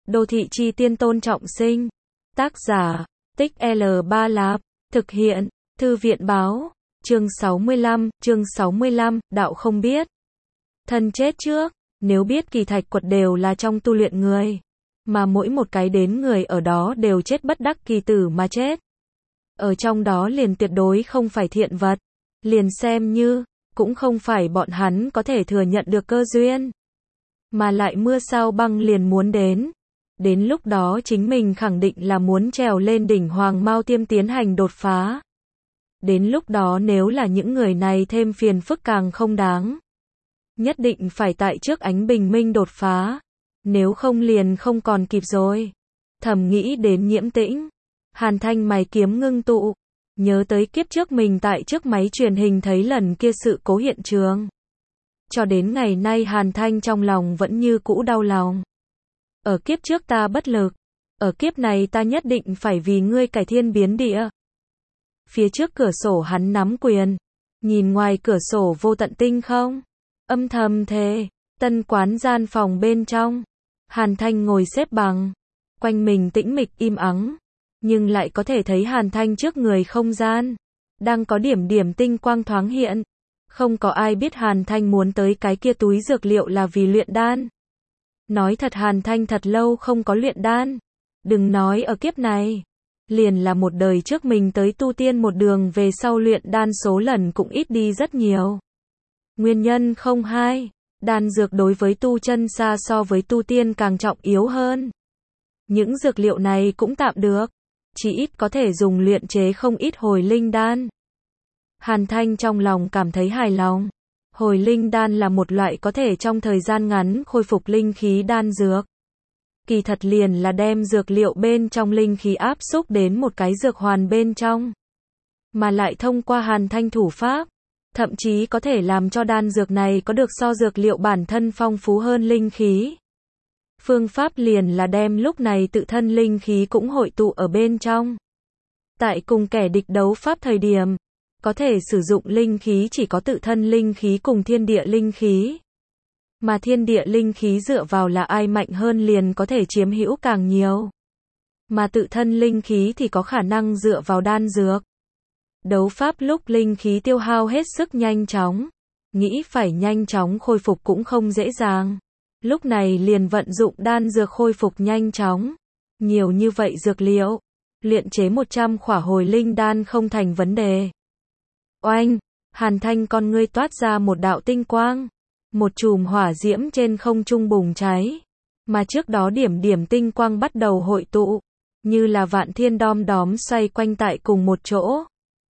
Đô thị chi tiên Tôn Trọng Sinh. Tác giả, Tích L3 Lạp. Thực hiện, Thư viện báo. Chương 65, đạo không biết. Thân chết trước, nếu biết kỳ thạch quật đều là trong tu luyện người. Mà mỗi một cái đến người ở đó đều chết bất đắc kỳ tử mà chết. Ở trong đó liền tuyệt đối không phải thiện vật. Liền xem như, cũng không phải bọn hắn có thể thừa nhận được cơ duyên. Mà lại mưa sao băng liền muốn đến. Đến lúc đó chính mình khẳng định là muốn trèo lên đỉnh Hoàng Mao Tiêm tiến hành đột phá. Đến lúc đó nếu là những người này thêm phiền phức càng không đáng. Nhất định phải tại trước ánh bình minh đột phá. Nếu không liền không còn kịp rồi. Thầm nghĩ đến Nhiễm Tĩnh. Hàn Thanh mày kiếm ngưng tụ. Nhớ tới kiếp trước mình tại trước máy truyền hình thấy lần kia sự cố hiện trường. Cho đến ngày nay Hàn Thanh trong lòng vẫn như cũ đau lòng. Ở kiếp trước ta bất lực. Ở kiếp này ta nhất định phải vì ngươi cải thiên biến địa. Phía trước cửa sổ hắn nắm quyền. Nhìn ngoài cửa sổ vô tận tinh không. Âm thầm thề. Tân quán gian phòng bên trong. Hàn Thanh ngồi xếp bằng. Quanh mình tĩnh mịch im ắng. Nhưng lại có thể thấy Hàn Thanh trước người không gian. Đang có điểm điểm tinh quang thoáng hiện. Không có ai biết Hàn Thanh muốn tới cái kia túi dược liệu là vì luyện đan. Nói thật Hàn Thanh thật lâu không có luyện đan. Đừng nói ở kiếp này. Liền là một đời trước mình tới tu tiên một đường về sau luyện đan số lần cũng ít đi rất nhiều. Nguyên nhân không hai. Đan dược đối với tu chân xa so với tu tiên càng trọng yếu hơn. Những dược liệu này cũng tạm được. Chỉ ít có thể dùng luyện chế không ít hồi linh đan. Hàn Thanh trong lòng cảm thấy hài lòng. Hồi linh đan là một loại có thể trong thời gian ngắn khôi phục linh khí đan dược. Kỳ thật liền là đem dược liệu bên trong linh khí áp xúc đến một cái dược hoàn bên trong. Mà lại thông qua Hàn Thanh thủ pháp. Thậm chí có thể làm cho đan dược này có được so dược liệu bản thân phong phú hơn linh khí. Phương pháp liền là đem lúc này tự thân linh khí cũng hội tụ ở bên trong. Tại cùng kẻ địch đấu pháp thời điểm, có thể sử dụng linh khí chỉ có tự thân linh khí cùng thiên địa linh khí. Mà thiên địa linh khí dựa vào là ai mạnh hơn liền có thể chiếm hữu càng nhiều. Mà tự thân linh khí thì có khả năng dựa vào đan dược. Đấu pháp lúc linh khí tiêu hao hết sức nhanh chóng. Nghĩ phải nhanh chóng khôi phục cũng không dễ dàng. Lúc này liền vận dụng đan dược khôi phục nhanh chóng. Nhiều như vậy dược liệu. Luyện chế 100 khỏa hồi linh đan không thành vấn đề. Oanh! Hàn Thanh con ngươi toát ra một đạo tinh quang. Một chùm hỏa diễm trên không trung bùng cháy. Mà trước đó điểm điểm tinh quang bắt đầu hội tụ. Như là vạn thiên đom đóm xoay quanh tại cùng một chỗ.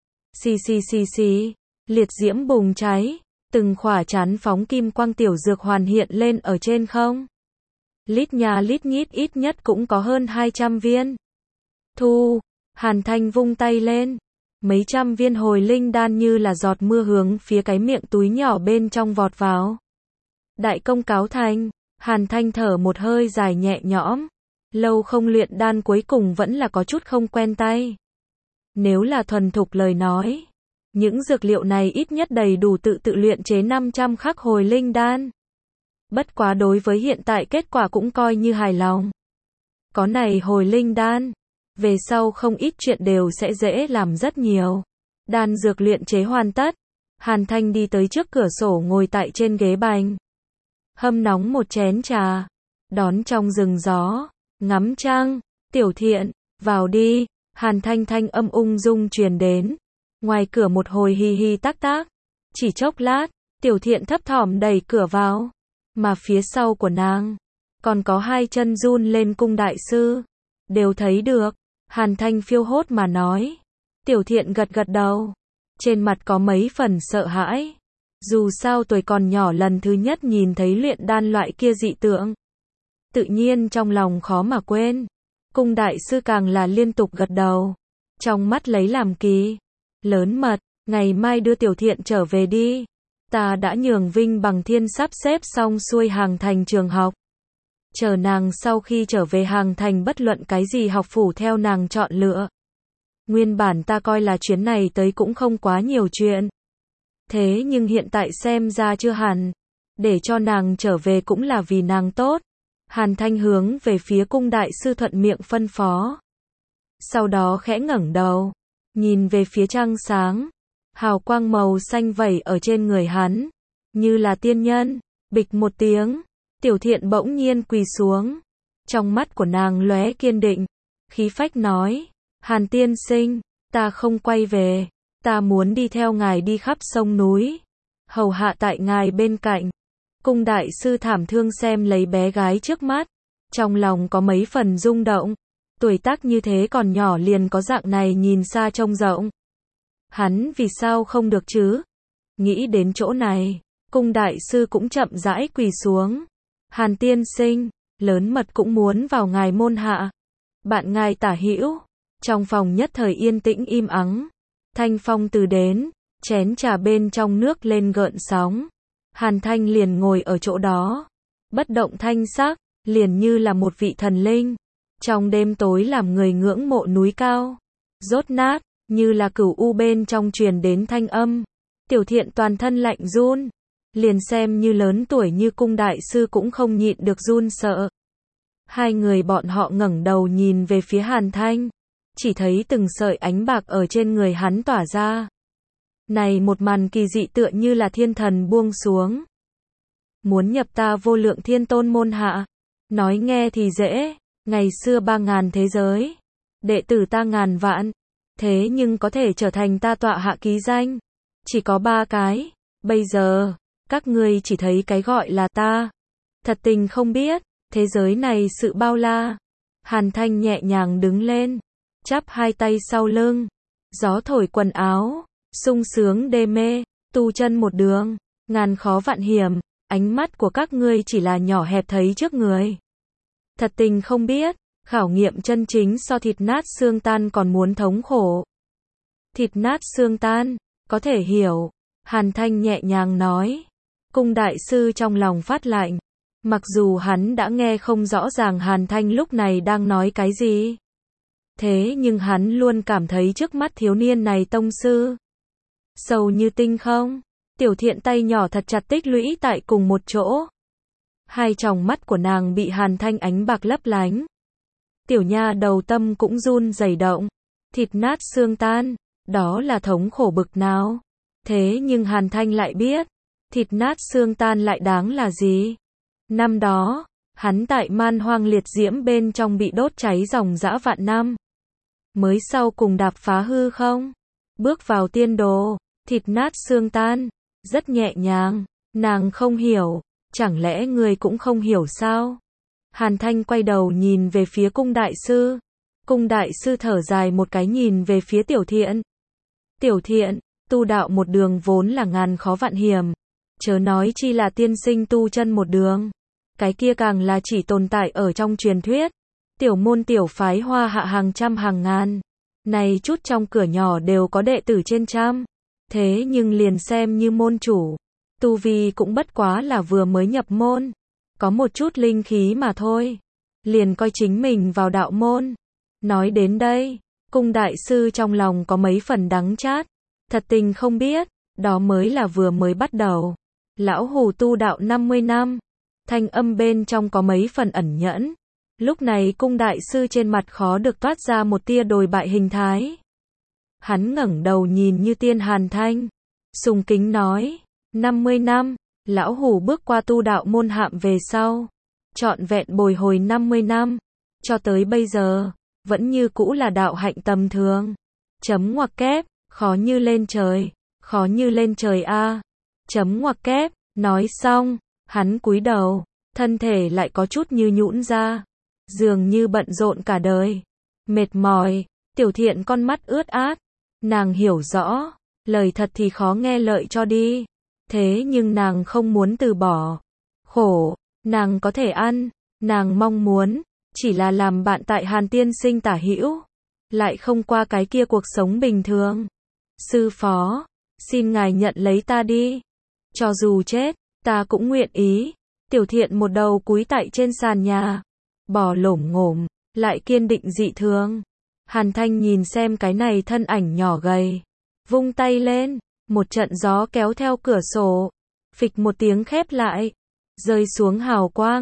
Xì. Liệt diễm bùng cháy. Từng khỏa chán phóng kim quang tiểu dược hoàn hiện lên ở trên không. Lít nhà lít nhít ít nhất cũng có hơn 200 viên. Thu! Hàn Thanh vung tay lên. Mấy trăm viên hồi linh đan như là giọt mưa hướng phía cái miệng túi nhỏ bên trong vọt vào. Đại công cáo thành. Hàn Thanh thở một hơi dài nhẹ nhõm. Lâu không luyện đan cuối cùng vẫn là có chút không quen tay. Nếu là thuần thục lời nói. Những dược liệu này ít nhất đầy đủ tự luyện chế 500 khắc hồi linh đan. Bất quá đối với hiện tại kết quả cũng coi như hài lòng. Có này hồi linh đan. Về sau không ít chuyện đều sẽ dễ làm rất nhiều. Đan dược luyện chế hoàn tất. Hàn Thanh đi tới trước cửa sổ ngồi tại trên ghế bành. Hâm nóng một chén trà. Đón trong rừng gió. Ngắm trăng. Tiểu Thiện, vào đi. Hàn Thanh thanh âm ung dung truyền đến. Ngoài cửa một hồi hi hi tác tác. Chỉ chốc lát, Tiểu Thiện thấp thỏm đẩy cửa vào. Mà phía sau của nàng, còn có hai chân run lên cung đại sư. Đều thấy được. Hàn Thanh phiêu hốt mà nói. Tiểu Thiện gật gật đầu. Trên mặt có mấy phần sợ hãi. Dù sao tuổi còn nhỏ lần thứ nhất nhìn thấy luyện đan loại kia dị tượng. Tự nhiên trong lòng khó mà quên. Cung đại sư càng là liên tục gật đầu. Trong mắt lấy làm kỳ. Lớn mật, ngày mai đưa Tiểu Thiện trở về đi. Ta đã nhường Vinh Bằng Thiên sắp xếp xong xuôi Hàng Thành trường học. Chờ nàng sau khi trở về Hàng Thành bất luận cái gì học phủ theo nàng chọn lựa. Nguyên bản ta coi là chuyến này tới cũng không quá nhiều chuyện. Thế nhưng hiện tại xem ra chưa hẳn. Để cho nàng trở về cũng là vì nàng tốt. Hàn Thanh hướng về phía cung đại sư thuận miệng phân phó. Sau đó khẽ ngẩng đầu, nhìn về phía trăng sáng. Hào quang màu xanh vẩy ở trên người hắn, như là tiên nhân. Bịch một tiếng, Tiểu Thiện bỗng nhiên quỳ xuống. Trong mắt của nàng lóe kiên định, khí phách nói, Hàn tiên sinh, ta không quay về, ta muốn đi theo ngài đi khắp sông núi, hầu hạ tại ngài bên cạnh. Cung đại sư thảm thương xem lấy bé gái trước mắt, trong lòng có mấy phần rung động. Tuổi tác như thế còn nhỏ liền có dạng này nhìn xa trông rộng. Hắn vì sao không được chứ? Nghĩ đến chỗ này, cung đại sư cũng chậm rãi quỳ xuống. Hàn tiên sinh, lớn mật cũng muốn vào ngài môn hạ. Bạn ngài tả hữu. Trong phòng nhất thời yên tĩnh im ắng. Thanh phong từ đến, chén trà bên trong nước lên gợn sóng. Hàn Thanh liền ngồi ở chỗ đó, bất động thanh sắc, liền như là một vị thần linh. Trong đêm tối làm người ngưỡng mộ núi cao, rốt nát, như là cửu u bên trong truyền đến thanh âm. Tiểu Thiện toàn thân lạnh run, liền xem như lớn tuổi như cung đại sư cũng không nhịn được run sợ. Hai người bọn họ ngẩng đầu nhìn về phía Hàn Thanh, chỉ thấy từng sợi ánh bạc ở trên người hắn tỏa ra. Này một màn kỳ dị tựa như là thiên thần buông xuống. Muốn nhập ta vô lượng thiên tôn môn hạ, nói nghe thì dễ, ngày xưa 3000 thế giới, đệ tử ta ngàn vạn, thế nhưng có thể trở thành ta tọa hạ ký danh, chỉ có 3 cái, bây giờ, các ngươi chỉ thấy cái gọi là ta. Thật tình không biết, thế giới này sự bao la. Hàn Thanh nhẹ nhàng đứng lên, chắp hai tay sau lưng, gió thổi quần áo, sung sướng đê mê, tu chân một đường, ngàn khó vạn hiểm, ánh mắt của các ngươi chỉ là nhỏ hẹp thấy trước người. Thật tình không biết, khảo nghiệm chân chính so thịt nát xương tan còn muốn thống khổ. Thịt nát xương tan, có thể hiểu, Hàn Thanh nhẹ nhàng nói. Cung đại sư trong lòng phát lạnh, mặc dù hắn đã nghe không rõ ràng Hàn Thanh lúc này đang nói cái gì. Thế nhưng hắn luôn cảm thấy trước mắt thiếu niên này tông sư. Sâu như tinh không, Tiểu Thiện tay nhỏ thật chặt tích lũy tại cùng một chỗ. Hai tròng mắt của nàng bị Hàn Thanh ánh bạc lấp lánh. Tiểu nha đầu tâm cũng run rẩy động. Thịt nát xương tan, đó là thống khổ bực nào. Thế nhưng Hàn Thanh lại biết, thịt nát xương tan lại đáng là gì. Năm đó, hắn tại man hoang liệt diễm bên trong bị đốt cháy ròng rã vạn năm. Mới sau cùng đạp phá hư không, bước vào tiên đồ, thịt nát xương tan, rất nhẹ nhàng, nàng không hiểu, chẳng lẽ người cũng không hiểu sao? Hàn Thanh quay đầu nhìn về phía cung đại sư. Cung đại sư thở dài một cái nhìn về phía Tiểu Thiện. Tiểu Thiện, tu đạo một đường vốn là ngàn khó vạn hiểm, chớ nói chi là tiên sinh tu chân một đường. Cái kia càng là chỉ tồn tại ở trong truyền thuyết. Tiểu môn tiểu phái hoa hạ hàng trăm hàng ngàn. Này chút trong cửa nhỏ đều có đệ tử trên trăm. Thế nhưng liền xem như môn chủ, tu vi cũng bất quá là vừa mới nhập môn, có một chút linh khí mà thôi, liền coi chính mình vào đạo môn. Nói đến đây, cung đại sư trong lòng có mấy phần đắng chát, thật tình không biết, đó mới là vừa mới bắt đầu. Lão hù tu đạo 50 năm, thanh âm bên trong có mấy phần ẩn nhẫn. Lúc này cung đại sư trên mặt khó được toát ra một tia đồi bại hình thái. Hắn ngẩng đầu nhìn như tiên Hàn Thanh, sùng kính nói, 50 năm, lão hủ bước qua tu đạo môn hạm về sau, trọn vẹn bồi hồi 50 năm, cho tới bây giờ, vẫn như cũ là đạo hạnh tầm thường. Chấm ngoặc kép, khó như lên trời, khó như lên trời a. Chấm ngoặc kép, nói xong, hắn cúi đầu, thân thể lại có chút như nhũn ra, dường như bận rộn cả đời, mệt mỏi. Tiểu Thiện con mắt ướt át, nàng hiểu rõ, lời thật thì khó nghe lợi cho đi, thế nhưng nàng không muốn từ bỏ. Khổ, nàng có thể ăn, nàng mong muốn, chỉ là làm bạn tại Hàn tiên sinh tả hữu, lại không qua cái kia cuộc sống bình thường. Sư phó, xin ngài nhận lấy ta đi, cho dù chết, ta cũng nguyện ý. Tiểu Thiện một đầu cúi tại trên sàn nhà, bò lổm ngổm, lại kiên định dị thường. Hàn Thanh nhìn xem cái này thân ảnh nhỏ gầy, vung tay lên, một trận gió kéo theo cửa sổ, phịch một tiếng khép lại, rơi xuống hào quang.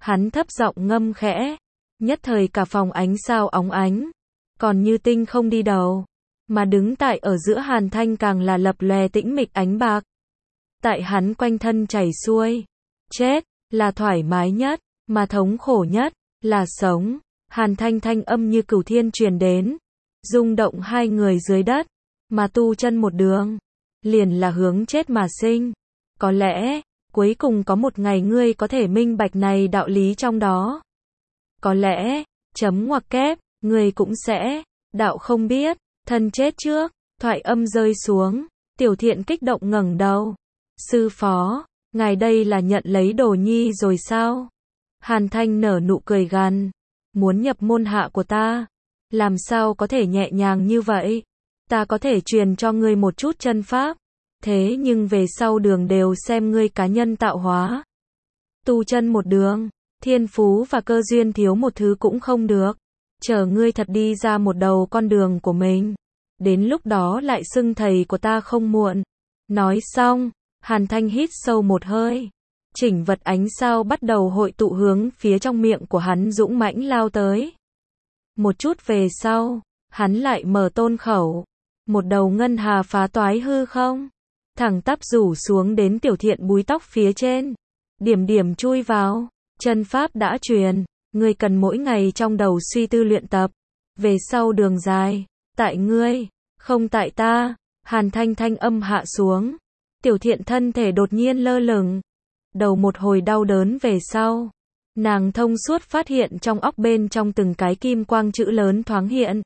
Hắn thấp giọng ngâm khẽ. Nhất thời cả phòng ánh sao óng ánh. Còn như tinh không đi đầu. Mà đứng tại ở giữa Hàn Thanh càng là lập lòe tĩnh mịch ánh bạc. Tại hắn quanh thân chảy xuôi. Chết, là thoải mái nhất, mà thống khổ nhất, là sống. Hàn Thanh thanh âm như cửu thiên truyền đến. Rung động hai người dưới đất. Mà tu chân một đường. Liền là hướng chết mà sinh. Có lẽ, cuối cùng có một ngày ngươi có thể minh bạch này đạo lý trong đó. Có lẽ, chấm ngoặc kép, ngươi cũng sẽ, đạo không biết, thân chết trước, thoại âm rơi xuống, Tiểu Thiện kích động ngẩng đầu. Sư phó, ngài đây là nhận lấy đồ nhi rồi sao? Hàn Thanh nở nụ cười gằn, muốn nhập môn hạ của ta, làm sao có thể nhẹ nhàng như vậy? Ta có thể truyền cho ngươi một chút chân pháp, thế nhưng về sau đường đều xem ngươi cá nhân tạo hóa. Tu chân một đường, thiên phú và cơ duyên thiếu một thứ cũng không được. Chờ ngươi thật đi ra một đầu con đường của mình. Đến lúc đó lại xưng thầy của ta không muộn. Nói xong, Hàn Thanh hít sâu một hơi. Chỉnh vật ánh sao bắt đầu hội tụ hướng phía trong miệng của hắn dũng mãnh lao tới. Một chút về sau, hắn lại mở tôn khẩu. Một đầu ngân hà phá toái hư không. Thẳng tắp rủ xuống đến Tiểu Thiện búi tóc phía trên. Điểm điểm chui vào. Chân pháp đã truyền. Ngươi cần mỗi ngày trong đầu suy tư luyện tập. Về sau đường dài. Tại ngươi. Không tại ta. Hàn Thanh thanh âm hạ xuống. Tiểu Thiện thân thể đột nhiên lơ lửng. Đầu một hồi đau đớn về sau. Nàng thông suốt phát hiện trong óc bên trong từng cái kim quang chữ lớn thoáng hiện.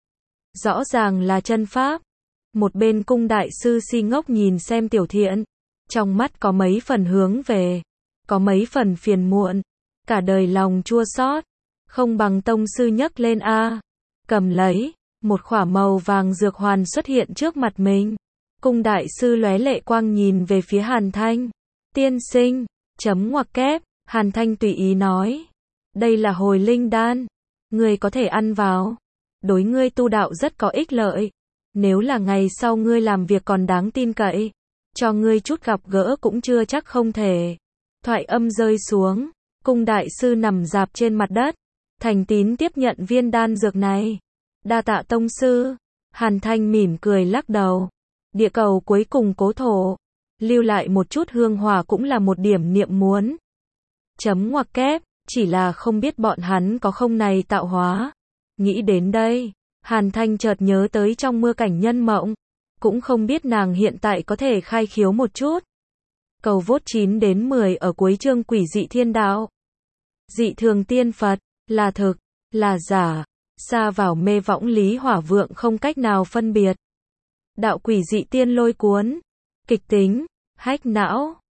Rõ ràng là chân pháp. Một bên cung đại sư si ngốc nhìn xem Tiểu Thiện. Trong mắt có mấy phần hướng về. Có mấy phần phiền muộn. Cả đời lòng chua xót. Không bằng tông sư nhấc lên a. Cầm lấy. Một khỏa màu vàng dược hoàn xuất hiện trước mặt mình. Cung đại sư lóe lệ quang nhìn về phía Hàn Thanh. Tiên sinh. Chấm ngoặc kép. Hàn Thanh tùy ý nói. Đây là hồi linh đan. Ngươi có thể ăn vào. Đối ngươi tu đạo rất có ích lợi. Nếu là ngày sau ngươi làm việc còn đáng tin cậy. Cho ngươi chút gặp gỡ cũng chưa chắc không thể. Thoại âm rơi xuống. Cung đại sư nằm dạp trên mặt đất. Thành tín tiếp nhận viên đan dược này. Đa tạ tông sư. Hàn Thanh mỉm cười lắc đầu. Địa cầu cuối cùng cố thổ. Lưu lại một chút hương hỏa cũng là một điểm niệm muốn. Chấm ngoặc kép. Chỉ là không biết bọn hắn có không này tạo hóa. Nghĩ đến đây. Hàn Thanh chợt nhớ tới trong mưa cảnh nhân mộng. Cũng không biết nàng hiện tại có thể khai khiếu một chút. Cầu vốt 9 đến 10 ở cuối chương quỷ dị thiên đạo. Dị thường tiên Phật, là thực, là giả, xa vào mê võng lý hỏa vượng không cách nào phân biệt. Đạo quỷ dị tiên lôi cuốn, kịch tính, hách não.